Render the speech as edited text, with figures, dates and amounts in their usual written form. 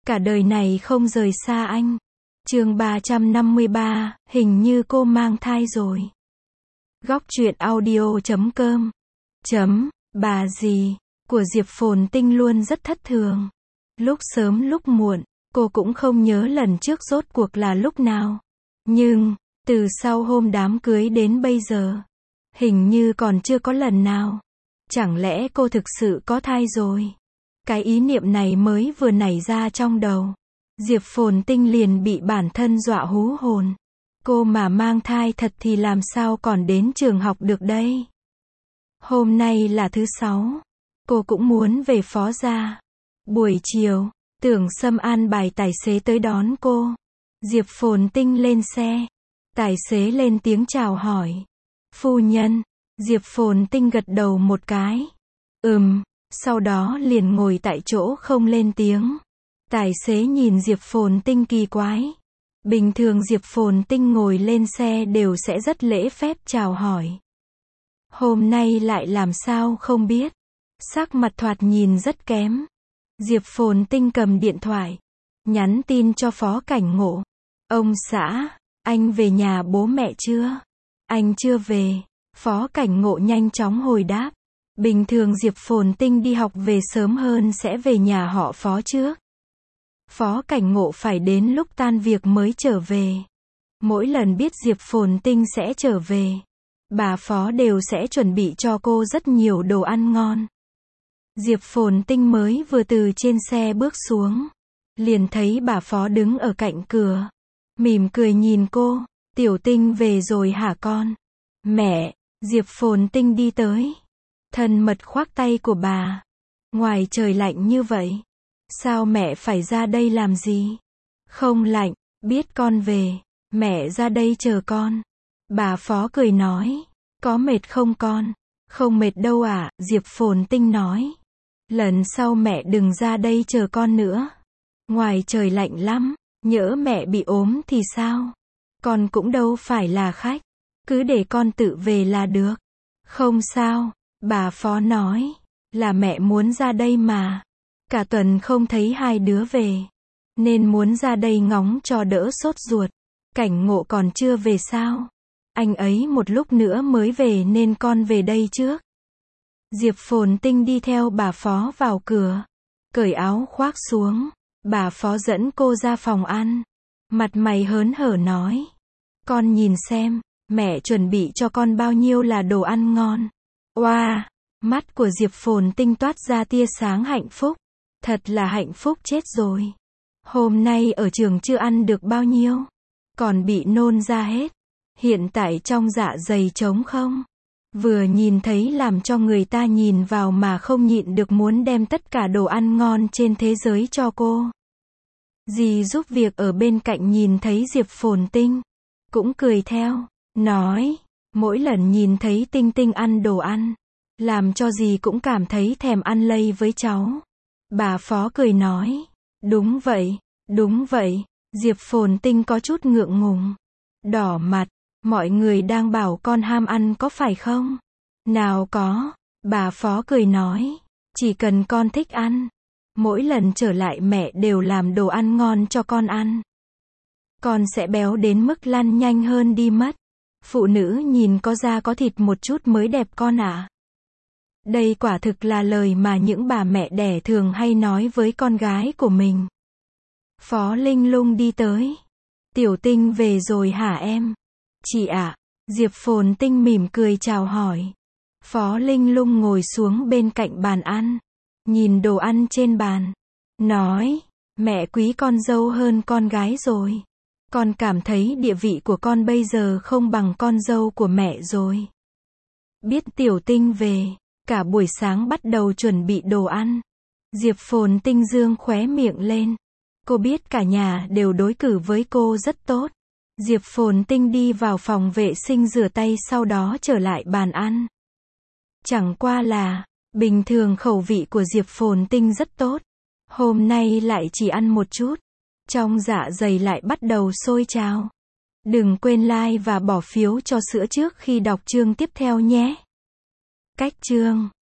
Cả đời này không rời xa anh. Chương 353, hình như cô mang thai rồi. Góc truyện audio.com Bà dì của Diệp Phồn Tinh luôn rất thất thường. Lúc sớm lúc muộn, cô cũng không nhớ lần trước rốt cuộc là lúc nào. Nhưng, từ sau hôm đám cưới đến bây giờ, hình như còn chưa có lần nào. Chẳng lẽ cô thực sự có thai rồi? Cái ý niệm này mới vừa nảy ra trong đầu. Diệp Phồn Tinh liền bị bản thân dọa hú hồn. Cô mà mang thai thật thì làm sao còn đến trường học được đây? Hôm nay là thứ 6. Cô cũng muốn về phó gia. Buổi chiều, Tưởng Sâm an bài tài xế tới đón cô. Diệp Phồn Tinh lên xe. Tài xế lên tiếng chào hỏi. Phu nhân. Diệp Phồn Tinh gật đầu một cái. Sau đó liền ngồi tại chỗ không lên tiếng. Tài xế nhìn Diệp Phồn Tinh kỳ quái. Bình thường Diệp Phồn Tinh ngồi lên xe đều sẽ rất lễ phép chào hỏi. Hôm nay lại làm sao không biết. Sắc mặt thoạt nhìn rất kém. Diệp Phồn Tinh cầm điện thoại. Nhắn tin cho Phó Cảnh Ngộ. Ông xã, anh về nhà bố mẹ chưa? Anh chưa về. Phó Cảnh Ngộ nhanh chóng hồi đáp. Bình thường Diệp Phồn Tinh đi học về sớm hơn sẽ về nhà họ Phó trước. Phó Cảnh Ngộ phải đến lúc tan việc mới trở về. Mỗi lần biết Diệp Phồn Tinh sẽ trở về, bà Phó đều sẽ chuẩn bị cho cô rất nhiều đồ ăn ngon. Diệp Phồn Tinh mới vừa từ trên xe bước xuống, liền thấy bà Phó đứng ở cạnh cửa, mỉm cười nhìn cô. Tiểu Tinh về rồi hả con? Mẹ. Diệp Phồn Tinh đi tới, thân mật khoác tay của bà. Ngoài trời lạnh như vậy, sao mẹ phải ra đây làm gì? Không lạnh, biết con về, mẹ ra đây chờ con. Bà Phó cười nói. Có mệt không con? Không mệt đâu ạ, Diệp Phồn Tinh nói. Lần sau mẹ đừng ra đây chờ con nữa. Ngoài trời lạnh lắm, nhỡ mẹ bị ốm thì sao? Con cũng đâu phải là khách, cứ để con tự về là được. Không sao, bà Phó nói. Là mẹ muốn ra đây mà. Cả tuần không thấy hai đứa về, nên muốn ra đây ngóng cho đỡ sốt ruột. Cảnh Ngộ còn chưa về sao? Anh ấy một lúc nữa mới về nên con về đây trước. Diệp Phồn Tinh đi theo bà Phó vào cửa, cởi áo khoác xuống. Bà Phó dẫn cô ra phòng ăn, mặt mày hớn hở nói. Con nhìn xem, mẹ chuẩn bị cho con bao nhiêu là đồ ăn ngon. Oa, mắt của Diệp Phồn Tinh toát ra tia sáng hạnh phúc. Thật là hạnh phúc chết rồi. Hôm nay ở trường chưa ăn được bao nhiêu, còn bị nôn ra hết. Hiện tại trong dạ dày trống không. Vừa nhìn thấy làm cho người ta nhìn vào mà không nhịn được muốn đem tất cả đồ ăn ngon trên thế giới cho cô. Dì giúp việc ở bên cạnh nhìn thấy Diệp Phồn Tinh, cũng cười theo, nói, mỗi lần nhìn thấy Tinh Tinh ăn đồ ăn, làm cho dì cũng cảm thấy thèm ăn lây với cháu. Bà Phó cười nói, đúng vậy, đúng vậy. Diệp Phồn Tinh có chút ngượng ngùng, đỏ mặt. Mọi người đang bảo con ham ăn có phải không? Nào có. Bà Phó cười nói, chỉ cần con thích ăn, mỗi lần trở lại mẹ đều làm đồ ăn ngon cho con ăn. Con sẽ béo đến mức lăn nhanh hơn đi mất. Phụ nữ nhìn có da có thịt một chút mới đẹp con ạ. Đây quả thực là lời mà những bà mẹ đẻ thường hay nói với con gái của mình. Phó Linh Lung đi tới. Tiểu Tinh về rồi hả em? Chị ạ. Diệp Phồn Tinh mỉm cười chào hỏi. Phó Linh Lung ngồi xuống bên cạnh bàn ăn, nhìn đồ ăn trên bàn, nói, mẹ quý con dâu hơn con gái rồi. Con cảm thấy địa vị của con bây giờ không bằng con dâu của mẹ rồi. Biết Tiểu Tinh về, cả buổi sáng bắt đầu chuẩn bị đồ ăn. Diệp Phồn Tinh dương khóe miệng lên. Cô biết cả nhà đều đối xử với cô rất tốt. Diệp Phồn Tinh đi vào phòng vệ sinh rửa tay sau đó trở lại bàn ăn. Chẳng qua là, bình thường khẩu vị của Diệp Phồn Tinh rất tốt. Hôm nay lại chỉ ăn một chút. Trong dạ dày lại bắt đầu sôi trào. Đừng quên like và bỏ phiếu cho sữa trước khi đọc chương tiếp theo nhé. Cách chương